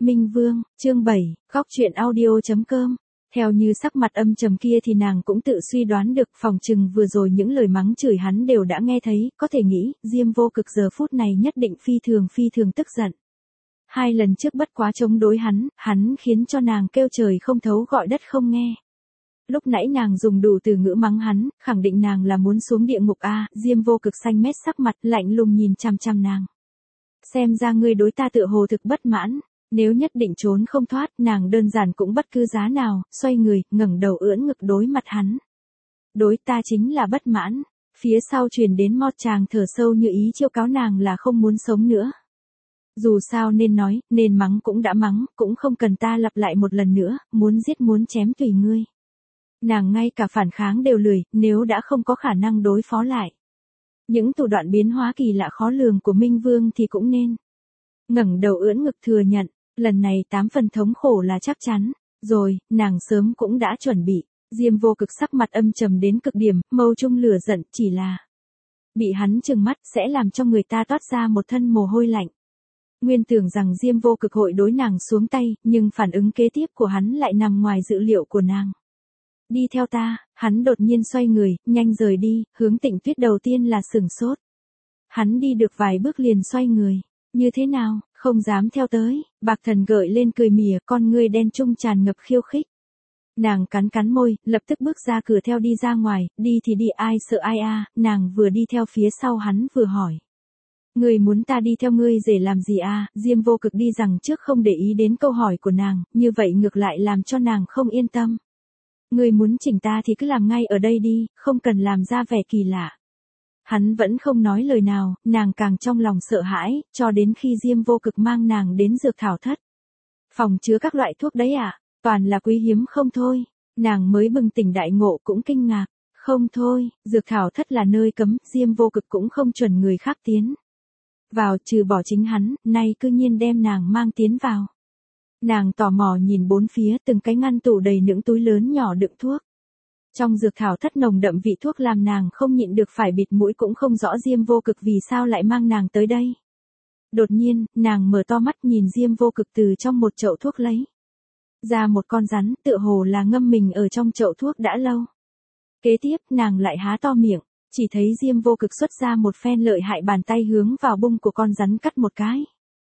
Minh Vương, chương 7, góc truyện audio.com. Theo như sắc mặt âm trầm kia thì nàng cũng tự suy đoán được, phòng trừng vừa rồi những lời mắng chửi hắn đều đã nghe thấy, có thể nghĩ, Diêm Vô Cực giờ phút này nhất định phi thường tức giận. 2 lần trước bất quá chống đối hắn khiến cho nàng kêu trời không thấu gọi đất không nghe. Lúc nãy nàng dùng đủ từ ngữ mắng hắn, khẳng định nàng là muốn xuống địa ngục a. Diêm Vô Cực xanh mét sắc mặt, lạnh lùng nhìn chằm chằm nàng. Xem ra ngươi đối ta tựa hồ thực bất mãn. Nếu nhất định trốn không thoát, nàng đơn giản cũng bất cứ giá nào, xoay người, ngẩng đầu ưỡn ngực đối mặt hắn. Đối ta chính là bất mãn. Phía sau truyền đến một tràng thở sâu như ý chiêu cáo nàng là không muốn sống nữa. Dù sao nên nói, nên mắng cũng đã mắng, cũng không cần ta lặp lại một lần nữa, muốn giết muốn chém tùy ngươi. Nàng ngay cả phản kháng đều lười, nếu đã không có khả năng đối phó lại. Những thủ đoạn biến hóa kỳ lạ khó lường của Minh Vương thì cũng nên. Ngẩng đầu ưỡn ngực thừa nhận, lần này 8 phần thống khổ là chắc chắn. Rồi, nàng sớm cũng đã chuẩn bị. Diêm Vô Cực sắc mặt âm trầm đến cực điểm, mâu trung lửa giận, chỉ là bị hắn trừng mắt sẽ làm cho người ta toát ra một thân mồ hôi lạnh. Nguyên tưởng rằng Diêm Vô Cực hội đối nàng xuống tay, nhưng phản ứng kế tiếp của hắn lại nằm ngoài dự liệu của nàng. Đi theo ta, hắn đột nhiên xoay người, nhanh rời đi, hướng Tịnh Tuyết đầu tiên là sửng sốt. Hắn đi được vài bước liền xoay người. Như thế nào, không dám theo tới, Bạc Thần gợi lên cười mỉa, con ngươi đen trung tràn ngập khiêu khích. Nàng cắn môi, lập tức bước ra cửa theo đi ra ngoài, đi thì đi ai sợ ai a. Nàng vừa đi theo phía sau hắn vừa hỏi. Ngươi muốn ta đi theo ngươi để làm gì a? Diêm Vô Cực đi rằng trước không để ý đến câu hỏi của nàng, như vậy ngược lại làm cho nàng không yên tâm. Ngươi muốn chỉnh ta thì cứ làm ngay ở đây đi, không cần làm ra vẻ kỳ lạ. Hắn vẫn không nói lời nào, nàng càng trong lòng sợ hãi, cho đến khi Diêm Vô Cực mang nàng đến dược thảo thất. Phòng chứa các loại thuốc đấy à, toàn là quý hiếm không thôi. Nàng mới bừng tỉnh đại ngộ cũng kinh ngạc. Không thôi, dược thảo thất là nơi cấm, Diêm Vô Cực cũng không chuẩn người khác tiến vào trừ bỏ chính hắn, nay cư nhiên đem nàng mang tiến vào. Nàng tò mò nhìn bốn phía, từng cái ngăn tủ đầy những túi lớn nhỏ đựng thuốc. Trong dược thảo thất nồng đậm vị thuốc làm nàng không nhịn được phải bịt mũi, cũng không rõ Diêm Vô Cực vì sao lại mang nàng tới đây. Đột nhiên, nàng mở to mắt nhìn Diêm Vô Cực từ trong một chậu thuốc lấy ra một con rắn, tựa hồ là ngâm mình ở trong chậu thuốc đã lâu. Kế tiếp, nàng lại há to miệng, chỉ thấy Diêm Vô Cực xuất ra một phen lợi hại bàn tay hướng vào bung của con rắn cắt một cái.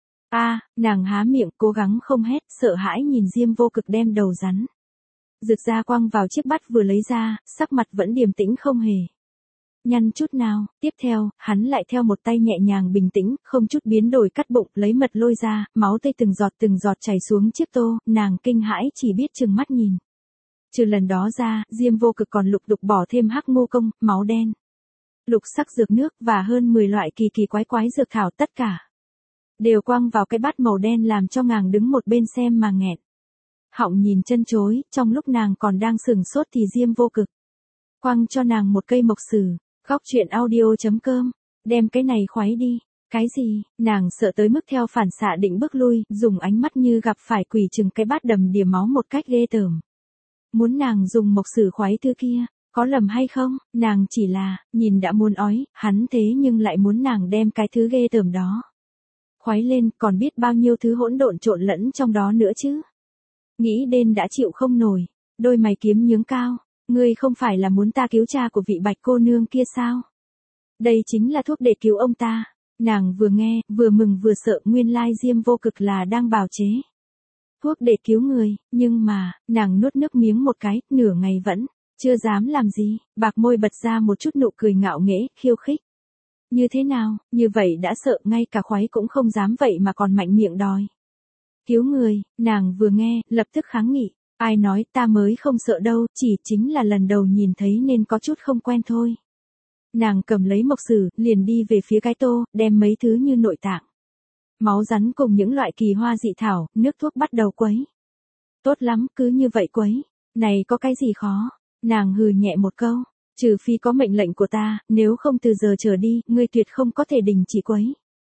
Nàng há miệng, cố gắng không hét, sợ hãi nhìn Diêm Vô Cực đem đầu rắn rực ra quăng vào chiếc bát vừa lấy ra, sắc mặt vẫn điềm tĩnh không hề nhăn chút nào. Tiếp theo, hắn lại theo một tay nhẹ nhàng bình tĩnh, không chút biến đổi cắt bụng, lấy mật lôi ra, máu tươi từng giọt chảy xuống chiếc tô, nàng kinh hãi chỉ biết trừng mắt nhìn. Trừ lần đó ra, Diêm Vô Cực còn lục đục bỏ thêm hắc ngô công, máu đen, lục sắc dược nước và hơn 10 loại kỳ quái dược thảo, tất cả đều quăng vào cái bát màu đen làm cho nàng đứng một bên xem mà nghẹn họng nhìn chân chối. Trong lúc nàng còn đang sửng sốt thì Diêm Vô Cực quăng cho nàng một cây mộc sử. Góc truyện audio.com, đem cái này khoái đi. Cái gì? Nàng sợ tới mức theo phản xạ định bước lui, dùng ánh mắt như gặp phải quỷ chừng cái bát đầm đìa máu một cách ghê tởm. Muốn nàng dùng mộc sử khoái thứ kia, có lầm hay không? Nàng chỉ là, nhìn đã muốn ói, hắn thế nhưng lại muốn nàng đem cái thứ ghê tởm đó khoái lên, còn biết bao nhiêu thứ hỗn độn trộn lẫn trong đó nữa chứ. Nghĩ đến đã chịu không nổi, đôi mày kiếm nhướng cao. Ngươi không phải là muốn ta cứu cha của vị Bạch cô nương kia sao? Đây chính là thuốc để cứu ông ta. Nàng vừa nghe, vừa mừng vừa sợ, nguyên lai Diêm Vô Cực là đang bào chế thuốc để cứu người, nhưng mà, nàng nuốt nước miếng một cái, nửa ngày vẫn chưa dám làm gì. Bạc môi bật ra một chút nụ cười ngạo nghễ, khiêu khích. Như thế nào, như vậy đã sợ, ngay cả khoái cũng không dám vậy mà còn mạnh miệng đòi cứu người. Nàng vừa nghe, lập tức kháng nghị. Ai nói, ta mới không sợ đâu, chính là lần đầu nhìn thấy nên có chút không quen thôi. Nàng cầm lấy mộc sử, liền đi về phía cái tô, đem mấy thứ như nội tạng, máu rắn cùng những loại kỳ hoa dị thảo, nước thuốc bắt đầu quấy. Tốt lắm, cứ như vậy quấy. Này có cái gì khó? Nàng hừ nhẹ một câu. Trừ phi có mệnh lệnh của ta, nếu không từ giờ trở đi, ngươi tuyệt không có thể đình chỉ quấy.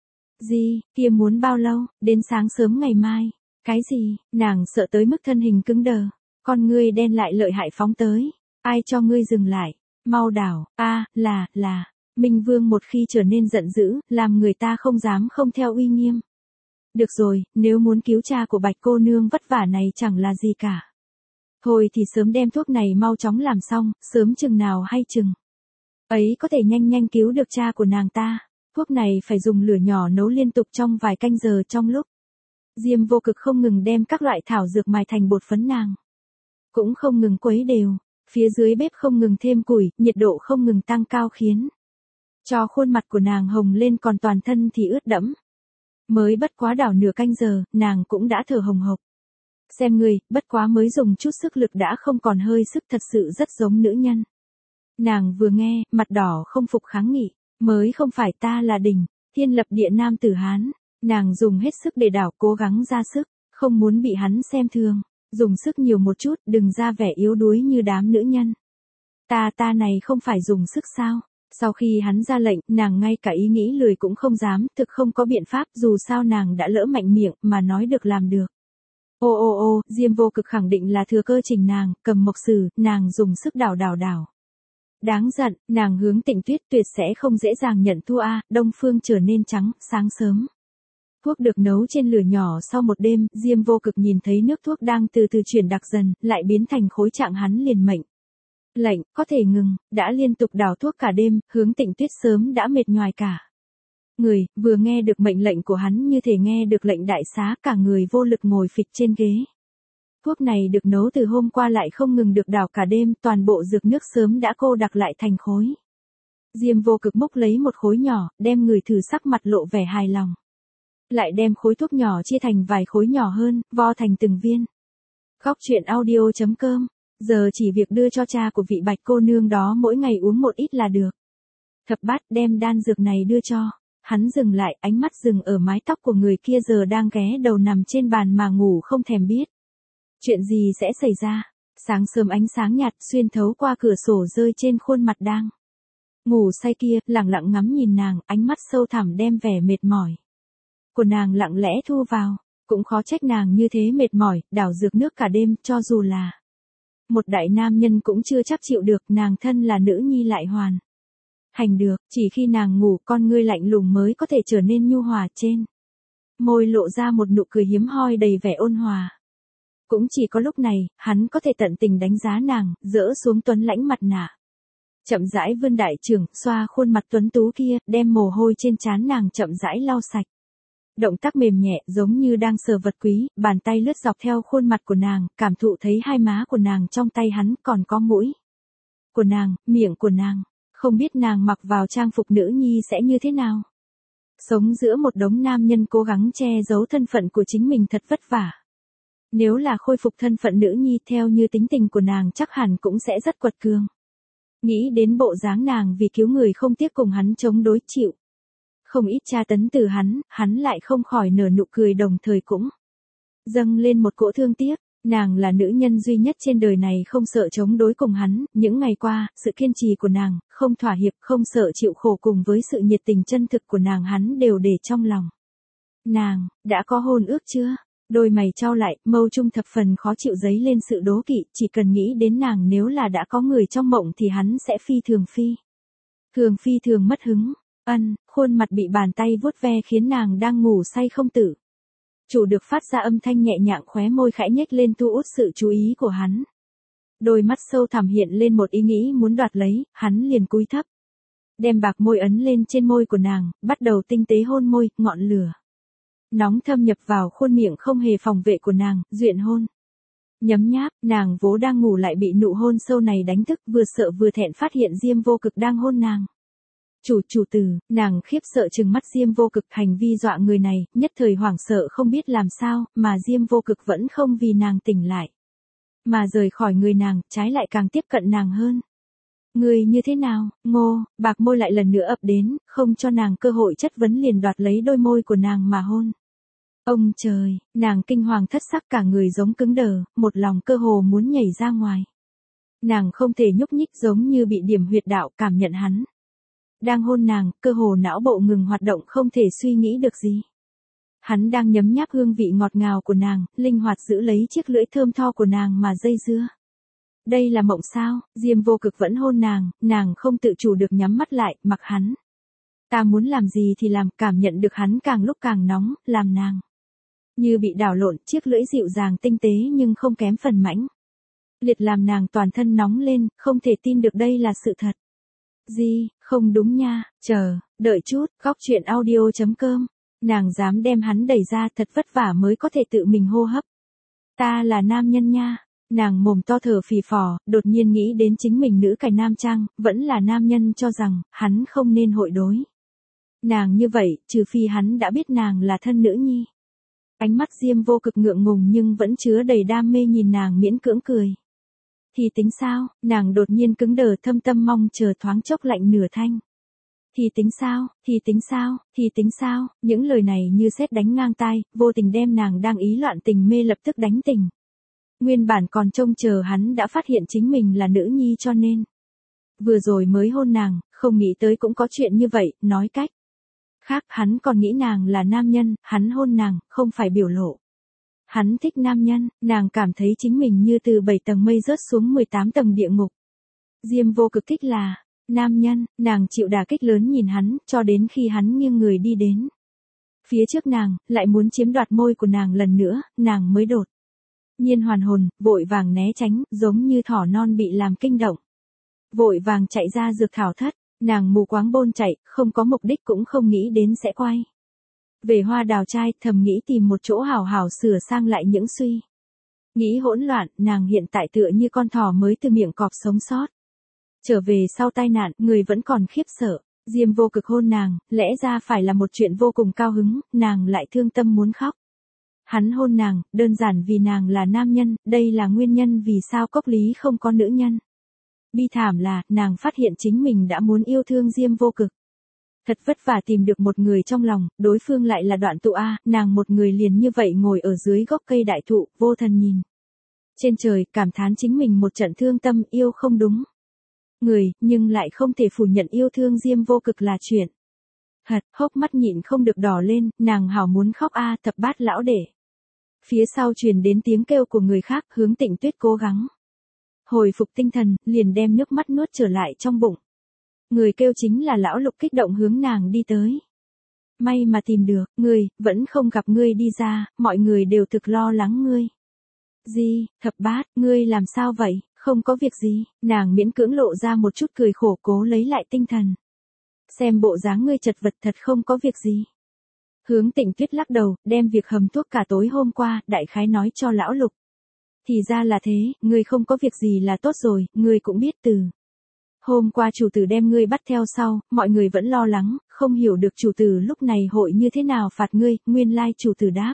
Gì, kia muốn bao lâu, đến sáng sớm ngày mai. Cái gì? Nàng sợ tới mức thân hình cứng đờ. Con ngươi đen lại lợi hại phóng tới. Ai cho ngươi dừng lại? Mau đảo. Là. Minh Vương một khi trở nên giận dữ, làm người ta không dám không theo uy nghiêm. Được rồi, nếu muốn cứu cha của Bạch cô nương vất vả này chẳng là gì cả. Thôi thì sớm đem thuốc này mau chóng làm xong, sớm chừng nào hay chừng ấy có thể nhanh nhanh cứu được cha của nàng ta. Thuốc này phải dùng lửa nhỏ nấu liên tục trong vài canh giờ trong lúc Diêm Vô Cực không ngừng đem các loại thảo dược mài thành bột phấn nàng. Cũng không ngừng quấy đều, phía dưới bếp không ngừng thêm củi, nhiệt độ không ngừng tăng cao khiến cho khuôn mặt của nàng hồng lên còn toàn thân thì ướt đẫm. Mới bất quá đảo nửa canh giờ, nàng cũng đã thở hồng hộc. Xem người, bất quá mới dùng chút sức lực đã không còn hơi sức thật sự rất giống nữ nhân. Nàng vừa nghe, mặt đỏ không phục kháng nghị, mới không phải ta là đỉnh, thiên lập địa nam tử Hán. Nàng dùng hết sức để đảo cố gắng ra sức, không muốn bị hắn xem thường, dùng sức nhiều một chút, đừng ra vẻ yếu đuối như đám nữ nhân. Ta này không phải dùng sức sao? Sau khi hắn ra lệnh, nàng ngay cả ý nghĩ lười cũng không dám, thực không có biện pháp dù sao nàng đã lỡ mạnh miệng mà nói được làm được. Ô, Diêm Vô Cực khẳng định là thừa cơ chỉnh nàng, cầm mộc sử, nàng dùng sức đảo. Đáng giận, nàng hướng Tịnh Tuyết tuyệt sẽ không dễ dàng nhận thua Đông phương trở nên trắng, sáng sớm. Thuốc được nấu trên lửa nhỏ sau một đêm, Diêm Vô Cực nhìn thấy nước thuốc đang từ từ chuyển đặc dần, lại biến thành khối trạng hắn liền mệnh lệnh, có thể ngừng, đã liên tục đảo thuốc cả đêm, hướng Tịnh Tuyết sớm đã mệt nhoài cả người, vừa nghe được mệnh lệnh của hắn như thể nghe được lệnh đại xá, cả người vô lực ngồi phịch trên ghế. Thuốc này được nấu từ hôm qua lại không ngừng được đảo cả đêm, toàn bộ dược nước sớm đã cô đặc lại thành khối. Diêm Vô Cực múc lấy một khối nhỏ, đem người thử sắc mặt lộ vẻ hài lòng. Lại đem khối thuốc nhỏ chia thành vài khối nhỏ hơn, vo thành từng viên. Góc truyện audio.com. Giờ chỉ việc đưa cho cha của vị Bạch cô nương đó mỗi ngày uống một ít là được. Thập Bát đem đan dược này đưa cho. Hắn dừng lại, ánh mắt dừng ở mái tóc của người kia giờ đang ghé đầu nằm trên bàn mà ngủ không thèm biết. Chuyện gì sẽ xảy ra? Sáng sớm ánh sáng nhạt xuyên thấu qua cửa sổ rơi trên khuôn mặt đang ngủ say kia, lặng lặng ngắm nhìn nàng, ánh mắt sâu thẳm đem vẻ mệt mỏi của nàng lặng lẽ thu vào. Cũng khó trách nàng như thế mệt mỏi, đảo dược nước cả đêm, cho dù là một đại nam nhân cũng chưa chắc chịu được, nàng thân là nữ nhi lại hoàn hành được, chỉ khi nàng ngủ con ngươi lạnh lùng mới có thể trở nên nhu hòa, trên môi lộ ra một nụ cười hiếm hoi đầy vẻ ôn hòa. Cũng chỉ có lúc này, hắn có thể tận tình đánh giá nàng, dỡ xuống tuấn lãnh mặt nạ. Chậm rãi vươn đại trưởng, xoa khuôn mặt tuấn tú kia, đem mồ hôi trên trán nàng chậm rãi lau sạch. Động tác mềm nhẹ, giống như đang sờ vật quý, bàn tay lướt dọc theo khuôn mặt của nàng, cảm thụ thấy hai má của nàng trong tay hắn, còn có mũi của nàng, miệng của nàng. Không biết nàng mặc vào trang phục nữ nhi sẽ như thế nào. Sống giữa một đống nam nhân cố gắng che giấu thân phận của chính mình thật vất vả. Nếu là khôi phục thân phận nữ nhi theo như tính tình của nàng chắc hẳn cũng sẽ rất quật cường. Nghĩ đến bộ dáng nàng vì cứu người không tiếc cùng hắn chống đối chịu. Không ít tra tấn từ hắn lại không khỏi nở nụ cười đồng thời cũng dâng lên một cỗ thương tiếc. Nàng là nữ nhân duy nhất trên đời này không sợ chống đối cùng hắn, những ngày qua, sự kiên trì của nàng, không thỏa hiệp, không sợ chịu khổ cùng với sự nhiệt tình chân thực của nàng hắn đều để trong lòng. Nàng, đã có hôn ước chưa? Đôi mày chau lại, mâu trung thập phần khó chịu dấy lên sự đố kỵ, chỉ cần nghĩ đến nàng nếu là đã có người trong mộng thì hắn sẽ phi thường mất hứng. Khuôn mặt bị bàn tay vuốt ve khiến nàng đang ngủ say không tử chủ được phát ra âm thanh nhẹ nhàng, khóe môi khẽ nhếch lên thu hút sự chú ý của hắn. Đôi mắt sâu thẳm hiện lên một ý nghĩ muốn đoạt lấy, hắn liền cúi thấp. Đem bạc môi ấn lên trên môi của nàng, bắt đầu tinh tế hôn môi, ngọn lửa nóng thâm nhập vào khuôn miệng không hề phòng vệ của nàng, duyện hôn. Nhấm nháp, nàng vốn đang ngủ lại bị nụ hôn sâu này đánh thức, vừa sợ vừa thẹn phát hiện Diêm Vô Cực đang hôn nàng. Chủ tử, nàng khiếp sợ trừng mắt Diêm Vô Cực, hành vi dọa người này, nhất thời hoảng sợ không biết làm sao, mà Diêm Vô Cực vẫn không vì nàng tỉnh lại. Mà rời khỏi người nàng, trái lại càng tiếp cận nàng hơn. Người như thế nào, Ngô, bạc môi lại lần nữa ập đến, không cho nàng cơ hội chất vấn liền đoạt lấy đôi môi của nàng mà hôn. Ông trời, nàng kinh hoàng thất sắc cả người giống cứng đờ, một lòng cơ hồ muốn nhảy ra ngoài. Nàng không thể nhúc nhích giống như bị điểm huyệt đạo, cảm nhận hắn đang hôn nàng, cơ hồ não bộ ngừng hoạt động không thể suy nghĩ được gì. Hắn đang nhấm nháp hương vị ngọt ngào của nàng, linh hoạt giữ lấy chiếc lưỡi thơm tho của nàng mà dây dưa. Đây là mộng sao? Diêm Vô Cực vẫn hôn nàng không tự chủ được nhắm mắt lại, mặc hắn. Ta muốn làm gì thì làm, cảm nhận được hắn càng lúc càng nóng, làm nàng Như bị đảo lộn, chiếc lưỡi dịu dàng tinh tế nhưng không kém phần mãnh liệt làm nàng toàn thân nóng lên, không thể tin được đây là sự thật. Gì, không đúng nha, đợi chút, góc chuyện audio.com. Nàng dám đem hắn đẩy ra, thật vất vả mới có thể tự mình hô hấp. Ta là nam nhân nha. Nàng mồm to thở phì phò, đột nhiên nghĩ đến chính mình nữ cài nam trang, vẫn là nam nhân cho rằng, hắn không nên hội đối. Nàng như vậy, trừ phi hắn đã biết nàng là thân nữ nhi. Ánh mắt Diêm Vô Cực ngượng ngùng nhưng vẫn chứa đầy đam mê nhìn nàng miễn cưỡng cười. Thì tính sao, nàng đột nhiên cứng đờ thâm tâm mong chờ thoáng chốc lạnh nửa thanh. Thì tính sao, những lời này như sét đánh ngang tai, vô tình đem nàng đang ý loạn tình mê lập tức đánh tỉnh. Nguyên bản còn trông chờ hắn đã phát hiện chính mình là nữ nhi cho nên. Vừa rồi mới hôn nàng, không nghĩ tới cũng có chuyện như vậy, nói cách khác hắn còn nghĩ nàng là nam nhân, hắn hôn nàng, không phải biểu lộ. Hắn thích nam nhân, nàng cảm thấy chính mình như từ 7 tầng mây rớt xuống 18 tầng địa ngục. Diêm Vô Cực thích là nam nhân, nàng chịu đả kích lớn nhìn hắn, cho đến khi hắn nghiêng người đi đến. Phía trước nàng, lại muốn chiếm đoạt môi của nàng lần nữa, nàng mới đột nhiên hoàn hồn, vội vàng né tránh, giống như thỏ non bị làm kinh động. Vội vàng chạy ra dược thảo thất, nàng mù quáng bôn chạy, không có mục đích cũng không nghĩ đến sẽ quay về Hoa Đào trai, thầm nghĩ tìm một chỗ hảo hảo sửa sang lại những suy nghĩ hỗn loạn, nàng hiện tại tựa như con thỏ mới từ miệng cọp sống sót. Trở về sau tai nạn, người vẫn còn khiếp sợ. Diêm Vô Cực hôn nàng, lẽ ra phải là một chuyện vô cùng cao hứng, nàng lại thương tâm muốn khóc. Hắn hôn nàng, đơn giản vì nàng là nam nhân, đây là nguyên nhân vì sao Cốc Lý không có nữ nhân. Bi thảm là, nàng phát hiện chính mình đã muốn yêu thương Diêm Vô Cực. Thật vất vả tìm được một người trong lòng, đối phương lại là Đoạn Tụ A, nàng một người liền như vậy ngồi ở dưới gốc cây đại thụ, vô thần nhìn trên trời, cảm thán chính mình một trận thương tâm, yêu không đúng người, nhưng lại không thể phủ nhận yêu thương Diêm Vô Cực là chuyện thật, hốc mắt nhịn không được đỏ lên, nàng hảo muốn khóc a, Thập Bát lão đệ. Phía sau truyền đến tiếng kêu của người khác, Hướng Tịnh Tuyết cố gắng hồi phục tinh thần, liền đem nước mắt nuốt trở lại trong bụng. Người kêu chính là lão Lục, kích động hướng nàng đi tới. May mà tìm được, ngươi, vẫn không gặp ngươi đi ra, mọi người đều thực lo lắng ngươi. Gì, Thập Bát, ngươi làm sao vậy, không có việc gì, nàng miễn cưỡng lộ ra một chút cười khổ cố lấy lại tinh thần. Xem bộ dáng ngươi chật vật thật không có việc gì. Hướng Tịnh Tuyết lắc đầu, đem việc hầm thuốc cả tối hôm qua, đại khái nói cho lão Lục. Thì ra là thế, ngươi không có việc gì là tốt rồi, ngươi cũng biết từ hôm qua chủ tử đem ngươi bắt theo sau, mọi người vẫn lo lắng, không hiểu được chủ tử lúc này hội như thế nào phạt ngươi, nguyên lai chủ tử đáp.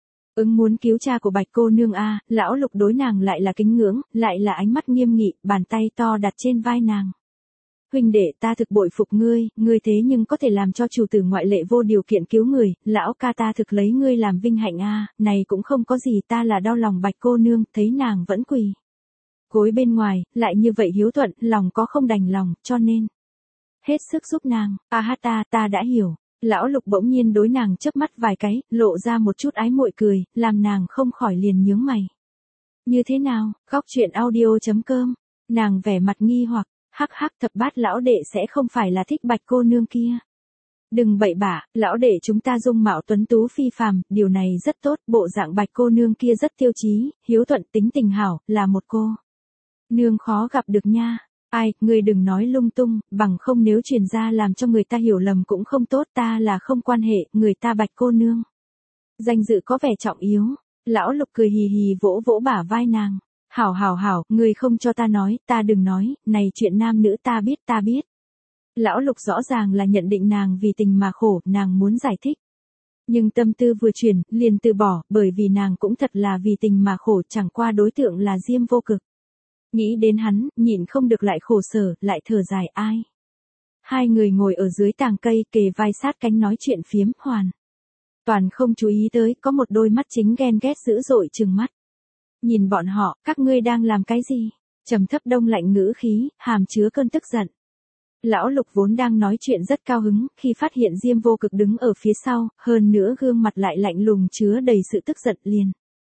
Muốn cứu cha của Bạch cô nương a, lão Lục đối nàng lại là kính ngưỡng, lại là ánh mắt nghiêm nghị, bàn tay to đặt trên vai nàng. Huynh đệ, ta thực bội phục ngươi, ngươi thế nhưng có thể làm cho chủ tử ngoại lệ vô điều kiện cứu người, lão ca ta thực lấy ngươi làm vinh hạnh a, này cũng không có gì, ta là đau lòng Bạch cô nương, thấy nàng vẫn quỳ gối bên ngoài, lại như vậy hiếu thuận, lòng có không đành lòng, cho nên hết sức giúp nàng. A ha, ta đã hiểu. Lão Lục bỗng nhiên đối nàng chớp mắt vài cái, lộ ra một chút ái muội cười, làm nàng không khỏi liền nhướng mày. Như thế nào, góc chuyện audio.com, nàng vẻ mặt nghi hoặc, hắc hắc, Thập Bát lão đệ sẽ không phải là thích Bạch cô nương kia. Đừng bậy bạ, lão đệ chúng ta dung mạo tuấn tú phi phàm, điều này rất tốt, bộ dạng Bạch cô nương kia rất tiêu chí, hiếu thuận tính tình hảo, là một cô nương khó gặp được nha. Ai, ngươi đừng nói lung tung, bằng không nếu truyền ra làm cho người ta hiểu lầm cũng không tốt, ta là không quan hệ, người ta Bạch cô nương danh dự có vẻ trọng yếu. Lão Lục cười hì hì vỗ vỗ bả vai nàng. Hảo, ngươi không cho ta nói, ta đừng nói, này chuyện nam nữ ta biết. Lão Lục rõ ràng là nhận định nàng vì tình mà khổ, nàng muốn giải thích. Nhưng tâm tư vừa chuyển, liền từ bỏ, bởi vì nàng cũng thật là vì tình mà khổ, chẳng qua đối tượng là Diêm Vô Cực. Nghĩ đến hắn, nhịn không được lại khổ sở, lại thở dài ai. Hai người ngồi ở dưới tàng cây kề vai sát cánh nói chuyện phiếm, hoàn toàn không chú ý tới, có một đôi mắt chính ghen ghét dữ dội trừng mắt. Nhìn bọn họ, các ngươi đang làm cái gì? Trầm thấp đông lạnh ngữ khí, hàm chứa cơn tức giận. Lão Lục vốn đang nói chuyện rất cao hứng, khi phát hiện Diêm Vô Cực đứng ở phía sau, hơn nữa gương mặt lại lạnh lùng chứa đầy sự tức giận liền.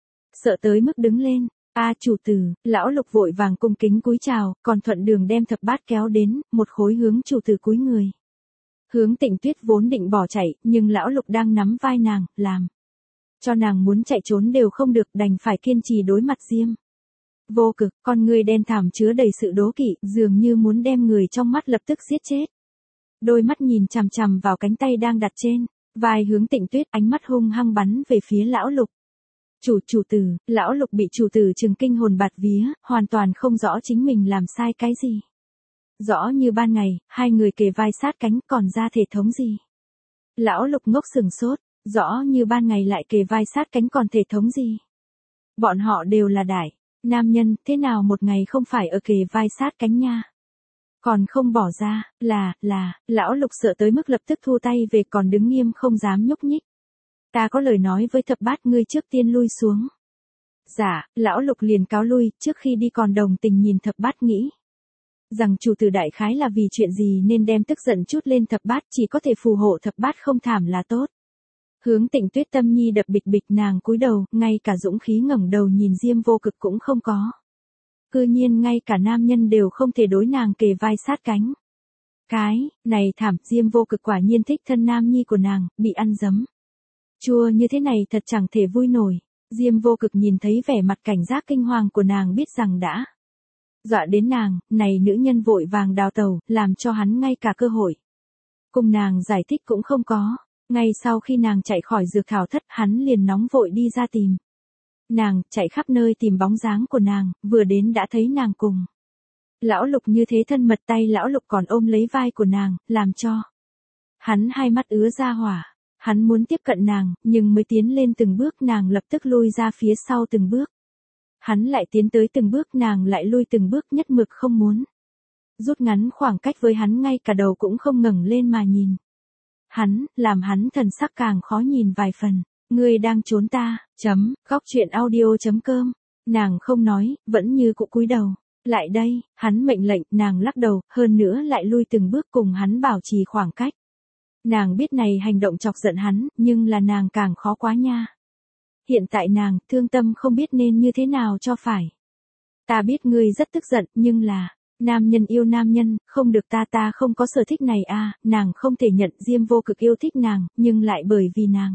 Sợ tới mức đứng lên. A chủ tử, lão Lục vội vàng cung kính cúi chào, còn thuận đường đem Thập Bát kéo đến, một khối hướng chủ tử cúi người. Hướng Tịnh Tuyết vốn định bỏ chạy, nhưng lão Lục đang nắm vai nàng, làm Cho nàng muốn chạy trốn đều không được, đành phải kiên trì đối mặt Diêm Vô Cực, con người đen thẳm chứa đầy sự đố kỵ, dường như muốn đem người trong mắt lập tức giết chết. Đôi mắt nhìn chằm chằm vào cánh tay đang đặt trên vai Hướng Tịnh Tuyết, ánh mắt hung hăng bắn về phía lão Lục. Chủ tử, lão Lục bị chủ tử trừng kinh hồn bạt vía, hoàn toàn không rõ chính mình làm sai cái gì. Rõ như ban ngày, hai người kề vai sát cánh, còn ra thể thống gì? Lão Lục ngốc sừng sốt, rõ như ban ngày lại kề vai sát cánh còn thể thống gì? Bọn họ đều là đại nam nhân, thế nào một ngày không phải ở kề vai sát cánh nha? Còn không bỏ ra, lão Lục sợ tới mức lập tức thu tay về, còn đứng nghiêm không dám nhúc nhích. Ta có lời nói với Thập Bát, ngươi trước tiên lui xuống. Dạ, lão Lục liền cáo lui, trước khi đi còn đồng tình nhìn Thập Bát, nghĩ rằng chủ tử đại khái là vì chuyện gì nên đem tức giận chút lên Thập Bát, chỉ có thể phù hộ Thập Bát không thảm là tốt. Hướng Tịnh Tuyết tâm nhi đập bịch bịch, nàng cúi đầu, ngay cả dũng khí ngẩng đầu nhìn Diêm Vô Cực cũng không có. Cư nhiên ngay cả nam nhân đều không thể đối nàng kề vai sát cánh. Cái này thảm, Diêm Vô Cực quả nhiên thích thân nam nhi của nàng, bị ăn giấm chua như thế này thật chẳng thể vui nổi. Diêm Vô Cực nhìn thấy vẻ mặt cảnh giác kinh hoàng của nàng, biết rằng đã dọa đến nàng, này nữ nhân vội vàng đào tẩu, làm cho hắn ngay cả cơ hội cùng nàng giải thích cũng không có. Ngay sau khi nàng chạy khỏi dược thảo thất, hắn liền nóng vội đi ra tìm nàng, chạy khắp nơi tìm bóng dáng của nàng, vừa đến đã thấy nàng cùng lão Lục như thế thân mật, tay lão Lục còn ôm lấy vai của nàng, làm cho hắn hai mắt ứa ra hỏa. Hắn muốn tiếp cận nàng, nhưng mới tiến lên từng bước, nàng lập tức lui ra phía sau từng bước. Hắn lại tiến tới từng bước, nàng lại lui từng bước, nhất mực không muốn rút ngắn khoảng cách với hắn, ngay cả đầu cũng không ngẩng lên mà nhìn hắn, làm hắn thần sắc càng khó nhìn vài phần. Ngươi đang trốn ta, góc truyện audio.com. Nàng không nói, vẫn như cũ cúi đầu. Lại đây, hắn mệnh lệnh, nàng lắc đầu, hơn nữa lại lui từng bước cùng hắn bảo trì khoảng cách. Nàng biết này hành động chọc giận hắn, nhưng là nàng càng khó quá nha. Hiện tại nàng, thương tâm không biết nên như thế nào cho phải. Ta biết ngươi rất tức giận, nhưng là, nam nhân yêu nam nhân, không được, ta không có sở thích này à, nàng không thể nhận Diêm Vô Cực yêu thích nàng, nhưng lại bởi vì nàng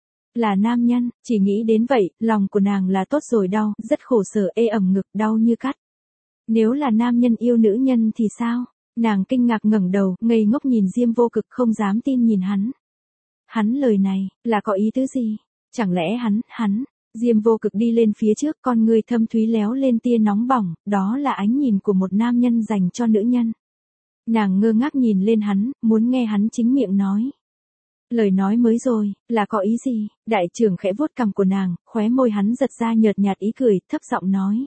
là nam nhân, chỉ nghĩ đến vậy, lòng của nàng là tốt rồi, đau, rất khổ sở, ê ẩm ngực, đau như cắt. Nếu là nam nhân yêu nữ nhân thì sao? Nàng kinh ngạc ngẩng đầu, ngây ngốc nhìn Diêm Vô Cực, không dám tin nhìn hắn. Hắn lời này, là có ý tứ gì? Chẳng lẽ hắn, Diêm Vô Cực đi lên phía trước, con người thâm thúy léo lên tia nóng bỏng, đó là ánh nhìn của một nam nhân dành cho nữ nhân. Nàng ngơ ngác nhìn lên hắn, muốn nghe hắn chính miệng nói. Lời nói mới rồi, là có ý gì? Đại trưởng khẽ vuốt cằm của nàng, khóe môi hắn giật ra nhợt nhạt ý cười, thấp giọng nói.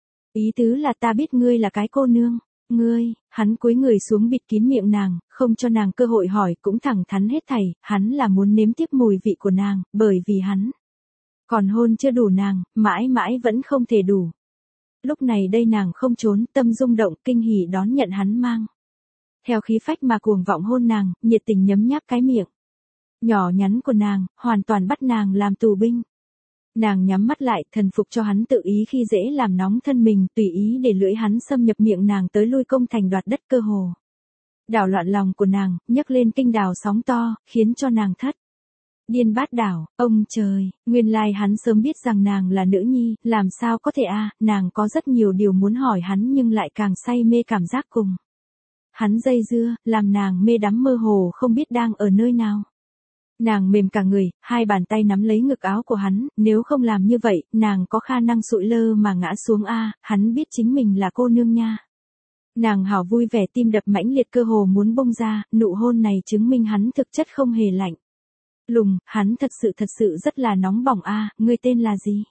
Ý tứ là ta biết ngươi là cái cô nương. Ngươi, hắn cúi người xuống bịt kín miệng nàng, không cho nàng cơ hội hỏi, cũng thẳng thắn hết thảy, hắn là muốn nếm tiếp mùi vị của nàng, bởi vì hắn còn hôn chưa đủ nàng, mãi mãi vẫn không thể đủ. Lúc này đây nàng không trốn, tâm rung động, kinh hỉ đón nhận hắn mang theo khí phách mà cuồng vọng hôn nàng, nhiệt tình nhấm nháp cái miệng nhỏ nhắn của nàng, hoàn toàn bắt nàng làm tù binh. Nàng nhắm mắt lại, thần phục cho hắn tự ý khi dễ làm nóng thân mình, tùy ý để lưỡi hắn xâm nhập miệng nàng tới lui công thành đoạt đất, cơ hồ đảo loạn lòng của nàng, nhấc lên kinh đào sóng to, khiến cho nàng thất điên bát đảo. Ông trời, nguyên lai hắn sớm biết rằng nàng là nữ nhi, làm sao có thể a? Nàng có rất nhiều điều muốn hỏi hắn, nhưng lại càng say mê cảm giác cùng hắn dây dưa, làm nàng mê đắm mơ hồ không biết đang ở nơi nào. Nàng mềm cả người, hai bàn tay nắm lấy ngực áo của hắn, nếu không làm như vậy, nàng có khả năng sụi lơ mà ngã xuống a. Hắn biết chính mình là cô nương nha. Nàng hào vui vẻ, tim đập mãnh liệt, cơ hồ muốn bung ra, nụ hôn này chứng minh hắn thực chất không hề lạnh lùng, hắn thật sự rất là nóng bỏng a. Ngươi tên là gì?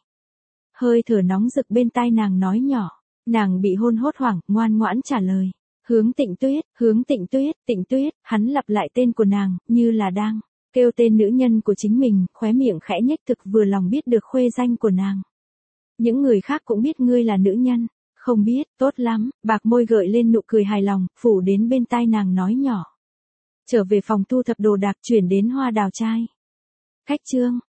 Hơi thở nóng rực bên tai nàng nói nhỏ. Nàng bị hôn hốt hoảng, ngoan ngoãn trả lời. Hướng Tịnh Tuyết, Tịnh Tuyết, hắn lặp lại tên của nàng, như là đang kêu tên nữ nhân của chính mình, khóe miệng khẽ nhếch, thực vừa lòng biết được khuê danh của nàng. Những người khác cũng biết ngươi là nữ nhân. Không biết, tốt lắm, bạc môi gợi lên nụ cười hài lòng, phủ đến bên tai nàng nói nhỏ. Trở về phòng thu thập đồ đạc, chuyển đến Hoa Đào trai. Cách chương